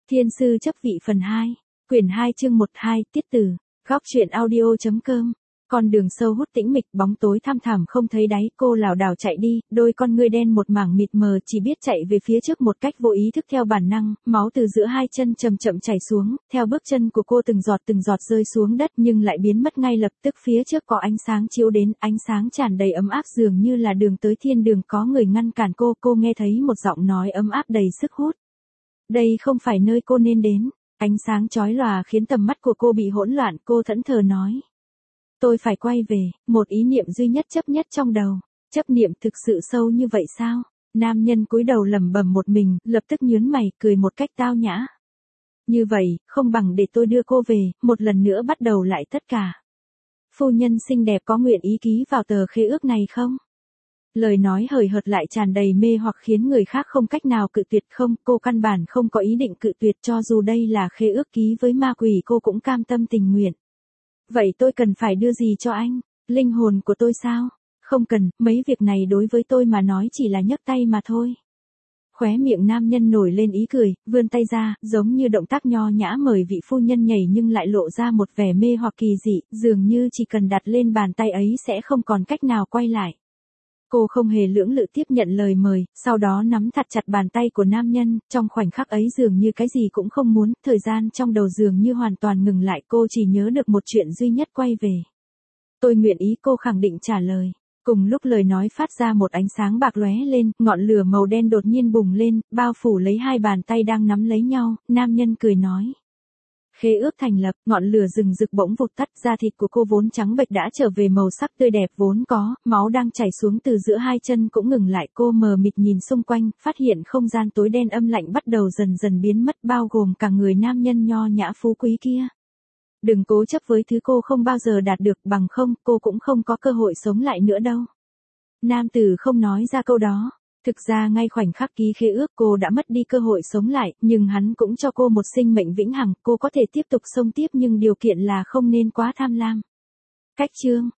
Thiên sư chấp vị phần 2, quyển 2 chương 1-2, tiết từ, góc truyện audio.com. Con đường sâu hút tĩnh mịch, bóng tối thăm thẳm không thấy đáy, cô lảo đảo chạy đi, đôi con ngươi đen một mảng mịt mờ, chỉ biết chạy về phía trước một cách vô ý thức theo bản năng, máu từ giữa hai chân chậm chậm chảy xuống, theo bước chân của cô từng giọt rơi xuống đất nhưng lại biến mất ngay lập tức. Phía trước có ánh sáng chiếu đến, ánh sáng tràn đầy ấm áp dường như là đường tới thiên đường, có người ngăn cản cô nghe thấy một giọng nói ấm áp đầy sức hút. Đây không phải nơi cô nên đến. Ánh sáng chói lòa khiến tầm mắt của cô bị hỗn loạn, cô thẫn thờ nói. Tôi phải quay về, một ý niệm duy nhất chấp nhất trong đầu. Chấp niệm thực sự sâu như vậy sao? Nam nhân cúi đầu lẩm bẩm một mình, lập tức nhướng mày, cười một cách tao nhã. Như vậy, không bằng để tôi đưa cô về, một lần nữa bắt đầu lại tất cả. Phu nhân xinh đẹp có nguyện ý ký vào tờ khế ước này không? Lời nói hời hợt lại tràn đầy mê hoặc khiến người khác không cách nào cự tuyệt. Không, cô căn bản không có ý định cự tuyệt, cho dù đây là khế ước ký với ma quỷ cô cũng cam tâm tình nguyện. Vậy tôi cần phải đưa gì cho anh? Linh hồn của tôi sao? Không cần, mấy việc này đối với tôi mà nói chỉ là nhấc tay mà thôi. Khóe miệng nam nhân nổi lên ý cười, vươn tay ra, giống như động tác nho nhã mời vị phu nhân nhảy nhưng lại lộ ra một vẻ mê hoặc kỳ dị, dường như chỉ cần đặt lên bàn tay ấy sẽ không còn cách nào quay lại. Cô không hề lưỡng lự tiếp nhận lời mời, sau đó nắm thật chặt bàn tay của nam nhân, trong khoảnh khắc ấy dường như cái gì cũng không muốn, thời gian trong đầu dường như hoàn toàn ngừng lại, cô chỉ nhớ được một chuyện duy nhất: quay về. Tôi nguyện ý, cô khẳng định trả lời. Cùng lúc lời nói phát ra một ánh sáng bạc lóe lên, ngọn lửa màu đen đột nhiên bùng lên, bao phủ lấy hai bàn tay đang nắm lấy nhau, nam nhân cười nói. Khế ước thành lập, ngọn lửa rừng rực bỗng vụt tắt, da thịt của cô vốn trắng bệch đã trở về màu sắc tươi đẹp vốn có, máu đang chảy xuống từ giữa hai chân cũng ngừng lại. Cô mờ mịt nhìn xung quanh, phát hiện không gian tối đen âm lạnh bắt đầu dần dần biến mất, bao gồm cả người nam nhân nho nhã phú quý kia. Đừng cố chấp với thứ cô không bao giờ đạt được, bằng không, cô cũng không có cơ hội sống lại nữa đâu. Nam tử không nói ra câu đó. Thực ra ngay khoảnh khắc ký khế ước cô đã mất đi cơ hội sống lại, nhưng hắn cũng cho cô một sinh mệnh vĩnh hằng, cô có thể tiếp tục sống tiếp nhưng điều kiện là không nên quá tham lam. Cách chương